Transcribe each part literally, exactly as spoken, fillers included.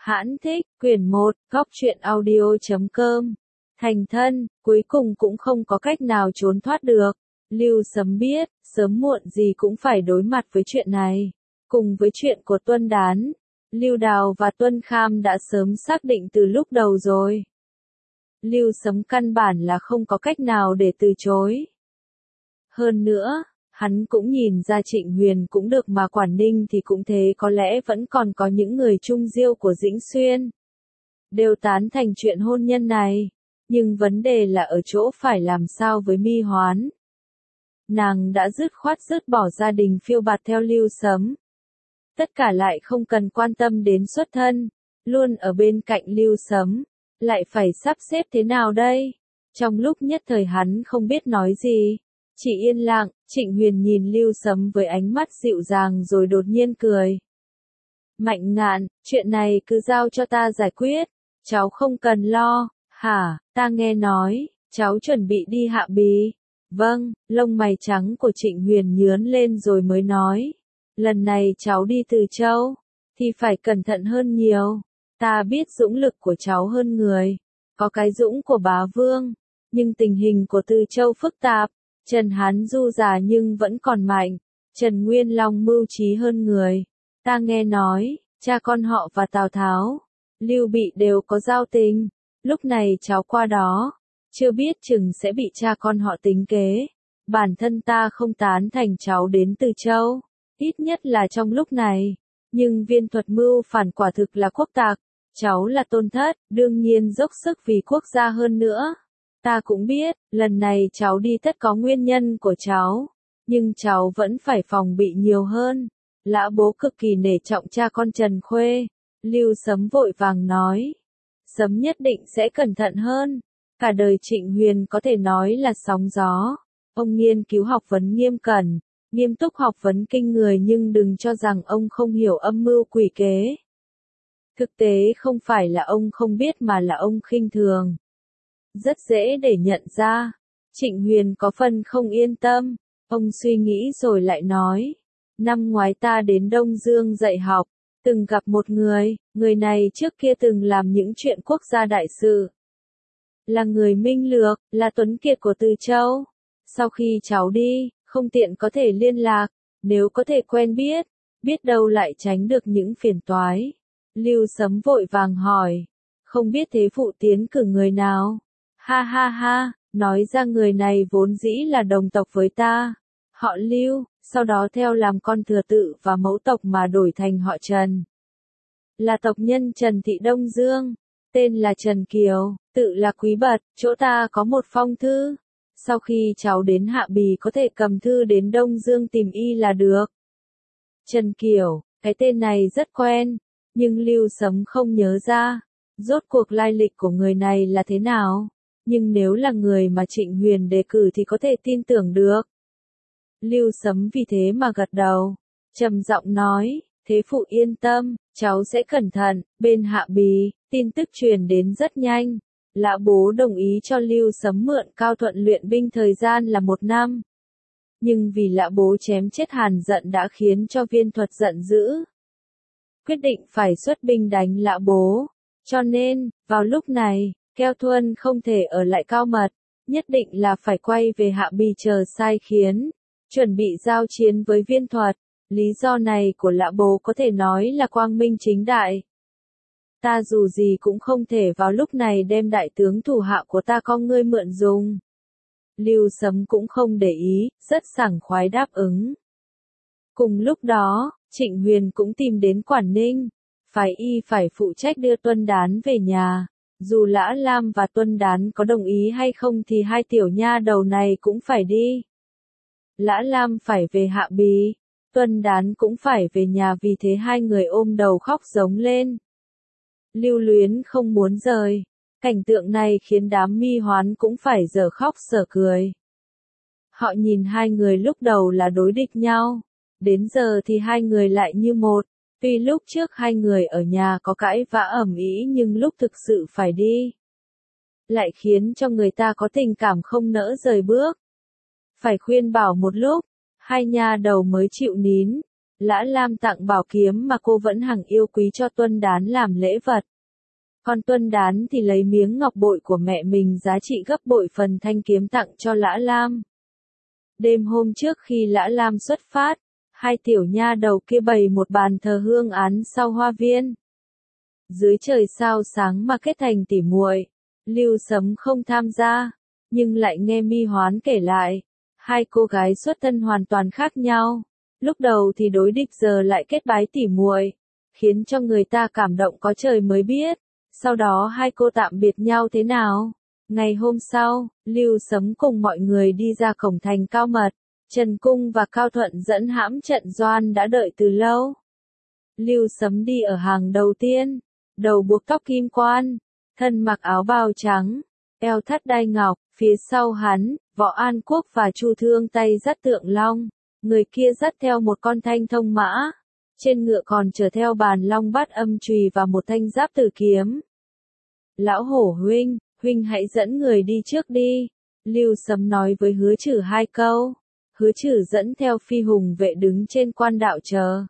Hãn thích, quyển một, góc truyện audio chấm com. Thành thân, cuối cùng cũng không có cách nào trốn thoát được. Lưu Sấm biết, sớm muộn gì cũng phải đối mặt với chuyện này. Cùng với chuyện của Tuân Đán, Lưu Đào và Tuân Kham đã sớm xác định từ lúc đầu rồi. Lưu Sấm căn bản là không có cách nào để từ chối. Hơn nữa, hắn cũng nhìn ra Trịnh Huyền cũng được mà Quản Ninh thì cũng thế, có lẽ vẫn còn có những người trung diêu của Dĩnh Xuyên đều tán thành chuyện hôn nhân này, nhưng vấn đề là ở chỗ phải làm sao với Mi Hoán. Nàng đã dứt khoát dứt bỏ gia đình phiêu bạt theo Lưu Sấm. Tất cả lại không cần quan tâm đến xuất thân, luôn ở bên cạnh Lưu Sấm, lại phải sắp xếp thế nào đây? Trong lúc nhất thời hắn không biết nói gì, chỉ yên lặng. Trịnh Huyền nhìn Lưu Sấm với ánh mắt dịu dàng rồi đột nhiên cười. Mạnh Ngạn, chuyện này cứ giao cho ta giải quyết, cháu không cần lo. Hả, ta nghe nói, cháu chuẩn bị đi Hạ Bì. Vâng, lông mày trắng của Trịnh Huyền nhướng lên rồi mới nói. Lần này cháu đi Từ Châu, thì phải cẩn thận hơn nhiều. Ta biết dũng lực của cháu hơn người, có cái dũng của bá vương, nhưng tình hình của Từ Châu phức tạp. Trần Hán Du già nhưng vẫn còn mạnh, Trần Nguyên Long mưu trí hơn người. Ta nghe nói, cha con họ và Tào Tháo, Lưu Bị đều có giao tình. Lúc này cháu qua đó, chưa biết chừng sẽ bị cha con họ tính kế. Bản thân ta không tán thành cháu đến Từ Châu, ít nhất là trong lúc này. Nhưng Viên Thuật mưu phản quả thực là quốc tặc, cháu là tôn thất, đương nhiên dốc sức vì quốc gia hơn nữa. Ta cũng biết, lần này cháu đi tất có nguyên nhân của cháu, nhưng cháu vẫn phải phòng bị nhiều hơn. Lã bố cực kỳ nể trọng cha con Trần Khuê. Lưu Sấm vội vàng nói. Sấm nhất định sẽ cẩn thận hơn. Cả đời Trịnh Huyền có thể nói là sóng gió. Ông nghiên cứu học vấn nghiêm cẩn, nghiêm túc học vấn kinh người, nhưng đừng cho rằng ông không hiểu âm mưu quỷ kế. Thực tế không phải là ông không biết mà là ông khinh thường. Rất dễ để nhận ra. Trịnh Huyền có phần không yên tâm. Ông suy nghĩ rồi lại nói. Năm ngoái ta đến Đông Dương dạy học, từng gặp một người, người này trước kia từng làm những chuyện quốc gia đại sự. Là người Minh Lược, là Tuấn Kiệt của Từ Châu. Sau khi cháu đi, không tiện có thể liên lạc, nếu có thể quen biết, biết đâu lại tránh được những phiền toái. Lưu Sấm vội vàng hỏi. Không biết thế phụ tiến cử người nào? Ha ha ha, nói ra người này vốn dĩ là đồng tộc với ta. Họ Lưu, sau đó theo làm con thừa tự và mẫu tộc mà đổi thành họ Trần. Là tộc nhân Trần Thị Đông Dương, tên là Trần Kiều, tự là Quý Bật, chỗ ta có một phong thư. Sau khi cháu đến Hạ Bì có thể cầm thư đến Đông Dương tìm y là được. Trần Kiều, cái tên này rất quen, nhưng Lưu Sấm không nhớ ra, rốt cuộc lai lịch của người này là thế nào. Nhưng nếu là người mà Trịnh Huyền đề cử thì có thể tin tưởng được. Lưu Sấm vì thế mà gật đầu, trầm giọng nói, thế phụ yên tâm, cháu sẽ cẩn thận. Bên Hạ Bì, tin tức truyền đến rất nhanh. Lã bố đồng ý cho Lưu Sấm mượn Cao Thuận luyện binh thời gian là một năm. Nhưng vì Lã bố chém chết Hàn Dận đã khiến cho Viên Thuật giận dữ, quyết định phải xuất binh đánh Lã bố. Cho nên, vào lúc này, Keo Thuân không thể ở lại Cao Mật, nhất định là phải quay về Hạ Bì chờ sai khiến, chuẩn bị giao chiến với Viên Thuật. Lý do này của Lã bố có thể nói là quang minh chính đại. Ta dù gì cũng không thể vào lúc này đem đại tướng thủ hạ của ta con ngươi mượn dùng. Lưu Sấm cũng không để ý, rất sảng khoái đáp ứng. Cùng lúc đó, Trịnh Huyền cũng tìm đến Quản Ninh, phải y phải phụ trách đưa Tuân Đán về nhà. Dù Lã Lam và Tuân Đán có đồng ý hay không thì hai tiểu nha đầu này cũng phải đi. Lã Lam phải về Hạ Bì, Tuân Đán cũng phải về nhà, vì thế hai người ôm đầu khóc giống lên. Lưu Luyến không muốn rời. Cảnh tượng này khiến đám Mi Hoán cũng phải dở khóc dở cười. Họ nhìn hai người lúc đầu là đối địch nhau, đến giờ thì hai người lại như một. Tuy lúc trước hai người ở nhà có cãi vã ầm ĩ, nhưng lúc thực sự phải đi, lại khiến cho người ta có tình cảm không nỡ rời bước. Phải khuyên bảo một lúc, hai nha đầu mới chịu nín. Lã Lam tặng bảo kiếm mà cô vẫn hằng yêu quý cho Tuân Đán làm lễ vật. Còn Tuân Đán thì lấy miếng ngọc bội của mẹ mình giá trị gấp bội phần thanh kiếm tặng cho Lã Lam. Đêm hôm trước khi Lã Lam xuất phát, hai tiểu nha đầu kia bày một bàn thờ hương án sau hoa viên. Dưới trời sao sáng mà kết thành tỉ muội, Lưu Sấm không tham gia, nhưng lại nghe Mi Hoán kể lại, hai cô gái xuất thân hoàn toàn khác nhau, lúc đầu thì đối địch giờ lại kết bái tỉ muội, khiến cho người ta cảm động có trời mới biết. Sau đó hai cô tạm biệt nhau thế nào? Ngày hôm sau, Lưu Sấm cùng mọi người đi ra cổng thành Cao Mật, Trần Cung và Cao Thuận dẫn hãm trận Doan đã đợi từ lâu. Lưu Sấm đi ở hàng đầu tiên, đầu buộc tóc kim quan, thân mặc áo bào trắng, eo thắt đai ngọc, phía sau hắn, Võ An Quốc và Chu Thương tay dắt Tượng Long, người kia dắt theo một con thanh thông mã, trên ngựa còn chở theo bàn long bát âm chùy và một thanh giáp tử kiếm. Lão Hổ huynh, huynh hãy dẫn người đi trước đi, Lưu Sấm nói với Hứa Trử hai câu. Hứa Trử dẫn theo phi hùng vệ đứng trên quan đạo chờ.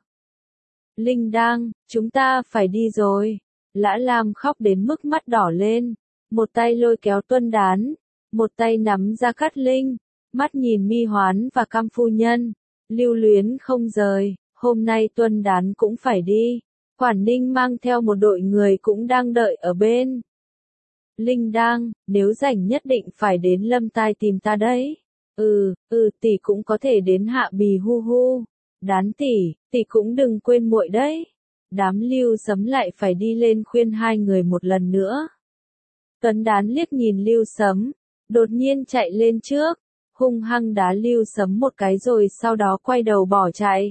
Linh Đang, chúng ta phải đi rồi. Lã Lam khóc đến mức mắt đỏ lên, một tay lôi kéo Tuân Đán, một tay nắm Gia Cát Linh, mắt nhìn Mi Hoán và Cam phu nhân, lưu luyến không rời. Hôm nay Tuân Đán cũng phải đi, Quản Ninh mang theo một đội người cũng đang đợi ở bên. Linh Đang, nếu rảnh nhất định phải đến Lâm Tai tìm ta đấy. Ừ, ừ, tỷ cũng có thể đến Hạ Bì hu hu. Đán tỷ, tỷ cũng đừng quên muội đấy. Đám Lưu Sấm lại phải đi lên khuyên hai người một lần nữa. Tuấn Đán liếc nhìn Lưu Sấm, đột nhiên chạy lên trước, hung hăng đá Lưu Sấm một cái rồi sau đó quay đầu bỏ chạy.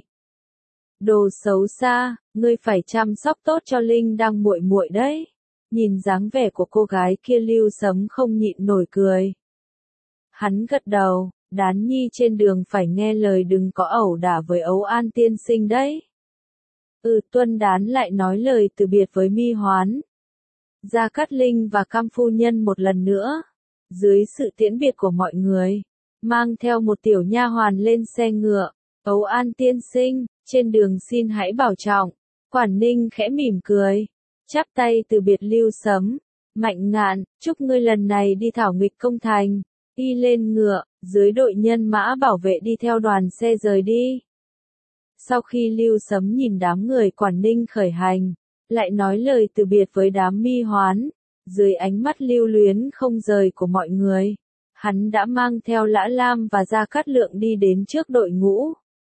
Đồ xấu xa, ngươi phải chăm sóc tốt cho Linh Đang muội muội đấy. Nhìn dáng vẻ của cô gái kia Lưu Sấm không nhịn nổi cười. Hắn gật đầu, Đán nhi trên đường phải nghe lời đừng có ẩu đả với Ấu An tiên sinh đấy. Ừ, Tuân Đán lại nói lời từ biệt với Mi Hoán, Gia Cát Linh và Cam phu nhân một lần nữa. Dưới sự tiễn biệt của mọi người, mang theo một tiểu nha hoàn lên xe ngựa. Ấu An tiên sinh, trên đường xin hãy bảo trọng. Quản Ninh khẽ mỉm cười, chắp tay từ biệt Lưu Sấm. Mạnh Ngạn, chúc ngươi lần này đi thảo nghịch công thành. Y lên ngựa, dưới đội nhân mã bảo vệ đi theo đoàn xe rời đi. Sau khi Lưu Sấm nhìn đám người Quản Ninh khởi hành, lại nói lời từ biệt với đám Mi Hoán, dưới ánh mắt lưu luyến không rời của mọi người, hắn đã mang theo Lã Lam và Gia Cát Lượng đi đến trước đội ngũ.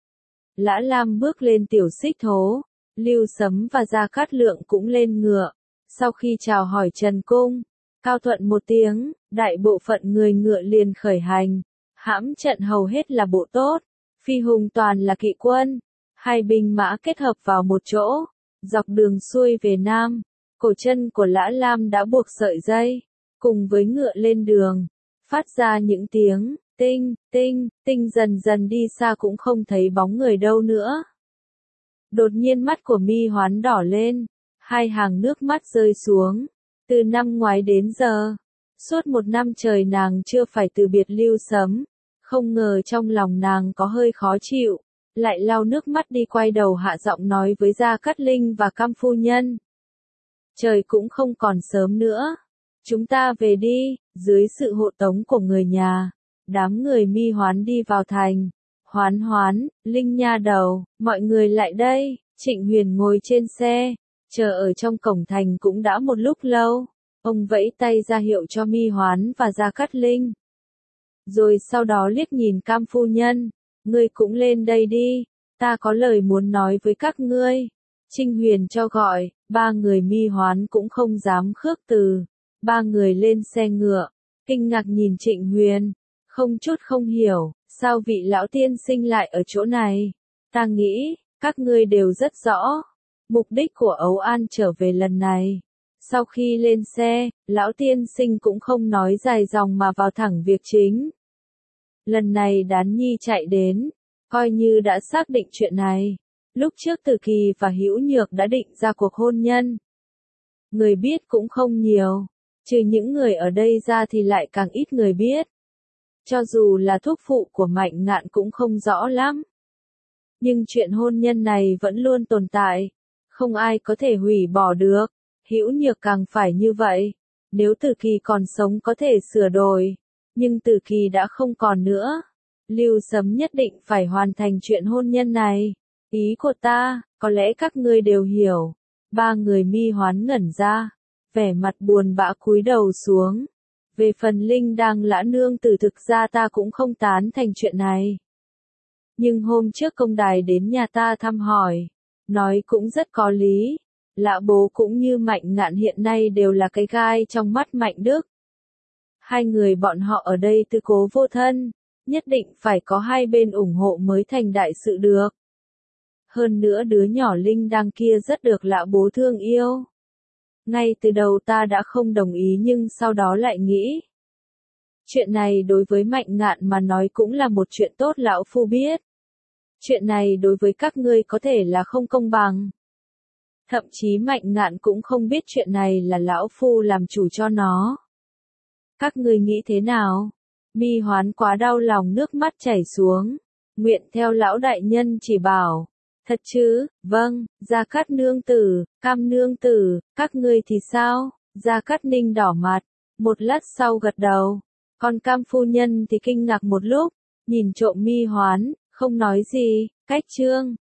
Lã Lam bước lên tiểu xích thố, Lưu Sấm và Gia Cát Lượng cũng lên ngựa. Sau khi chào hỏi Trần Cung, Cao Thuận một tiếng, đại bộ phận người ngựa liền khởi hành. Hãm trận hầu hết là bộ tốt, phi hùng toàn là kỵ quân. Hai binh mã kết hợp vào một chỗ, dọc đường xuôi về Nam, cổ chân của Lã Lam đã buộc sợi dây, cùng với ngựa lên đường, phát ra những tiếng tinh, tinh, tinh dần dần đi xa cũng không thấy bóng người đâu nữa. Đột nhiên mắt của Mi Hoán đỏ lên, hai hàng nước mắt rơi xuống. Từ năm ngoái đến giờ, suốt một năm trời nàng chưa phải từ biệt Lưu Sấm, không ngờ trong lòng nàng có hơi khó chịu, lại lau nước mắt đi quay đầu hạ giọng nói với Gia Cát Linh và Cam phu nhân. Trời cũng không còn sớm nữa, chúng ta về đi. Dưới sự hộ tống của người nhà, đám người Mi Hoán đi vào thành. Hoán Hoán, Linh nha đầu, mọi người lại đây. Trịnh Huyền ngồi trên xe, chờ ở trong cổng thành cũng đã một lúc lâu. Ông vẫy tay ra hiệu cho Mi Hoán và Gia Cát Linh. Rồi sau đó liếc nhìn Cam phu nhân, ngươi cũng lên đây đi, ta có lời muốn nói với các ngươi. Trinh Huyền cho gọi, ba người Mi Hoán cũng không dám khước từ. Ba người lên xe ngựa, kinh ngạc nhìn Trịnh Huyền, không chút không hiểu, sao vị lão tiên sinh lại ở chỗ này. Ta nghĩ, các ngươi đều rất rõ, mục đích của Ấu An trở về lần này. Sau khi lên xe, lão tiên sinh cũng không nói dài dòng mà vào thẳng việc chính. Lần này Đán nhi chạy đến, coi như đã xác định chuyện này. Lúc trước Từ Kỳ và Hữu Nhược đã định ra cuộc hôn nhân. Người biết cũng không nhiều, trừ những người ở đây ra thì lại càng ít người biết. Cho dù là thúc phụ của Mạnh Ngạn cũng không rõ lắm. Nhưng chuyện hôn nhân này vẫn luôn tồn tại, không ai có thể hủy bỏ được. Hữu Nhược càng phải như vậy. Nếu Tử Kỳ còn sống có thể sửa đổi, nhưng Tử Kỳ đã không còn nữa. Lưu Sấm nhất định phải hoàn thành chuyện hôn nhân này. Ý của ta, có lẽ các ngươi đều hiểu. Ba người Mi Hoán ngẩn ra, vẻ mặt buồn bã cúi đầu xuống. Về phần Linh Đang Lã nương tử, thực ra ta cũng không tán thành chuyện này. Nhưng hôm trước công đài đến nhà ta thăm hỏi, nói cũng rất có lý. Lã bố cũng như Mạnh Ngạn hiện nay đều là cái gai trong mắt Mạnh Đức. Hai người bọn họ ở đây tư cố vô thân, nhất định phải có hai bên ủng hộ mới thành đại sự được. Hơn nữa đứa nhỏ Linh Đang kia rất được Lã bố thương yêu. Ngay từ đầu ta đã không đồng ý nhưng sau đó lại nghĩ. Chuyện này đối với Mạnh Ngạn mà nói cũng là một chuyện tốt lão phu biết. Chuyện này đối với các ngươi có thể là không công bằng. Thậm chí Mạnh Ngạn cũng không biết chuyện này là lão phu làm chủ cho nó. Các ngươi nghĩ thế nào? Mi Hoán quá đau lòng nước mắt chảy xuống. Nguyện theo lão đại nhân chỉ bảo. Thật chứ? Vâng, Gia Cát nương tử, Cam nương tử, các ngươi thì sao? Gia Cát Ninh đỏ mặt, một lát sau gật đầu. Còn Cam phu nhân thì kinh ngạc một lúc, nhìn trộm Mi Hoán, không nói gì. Cách chương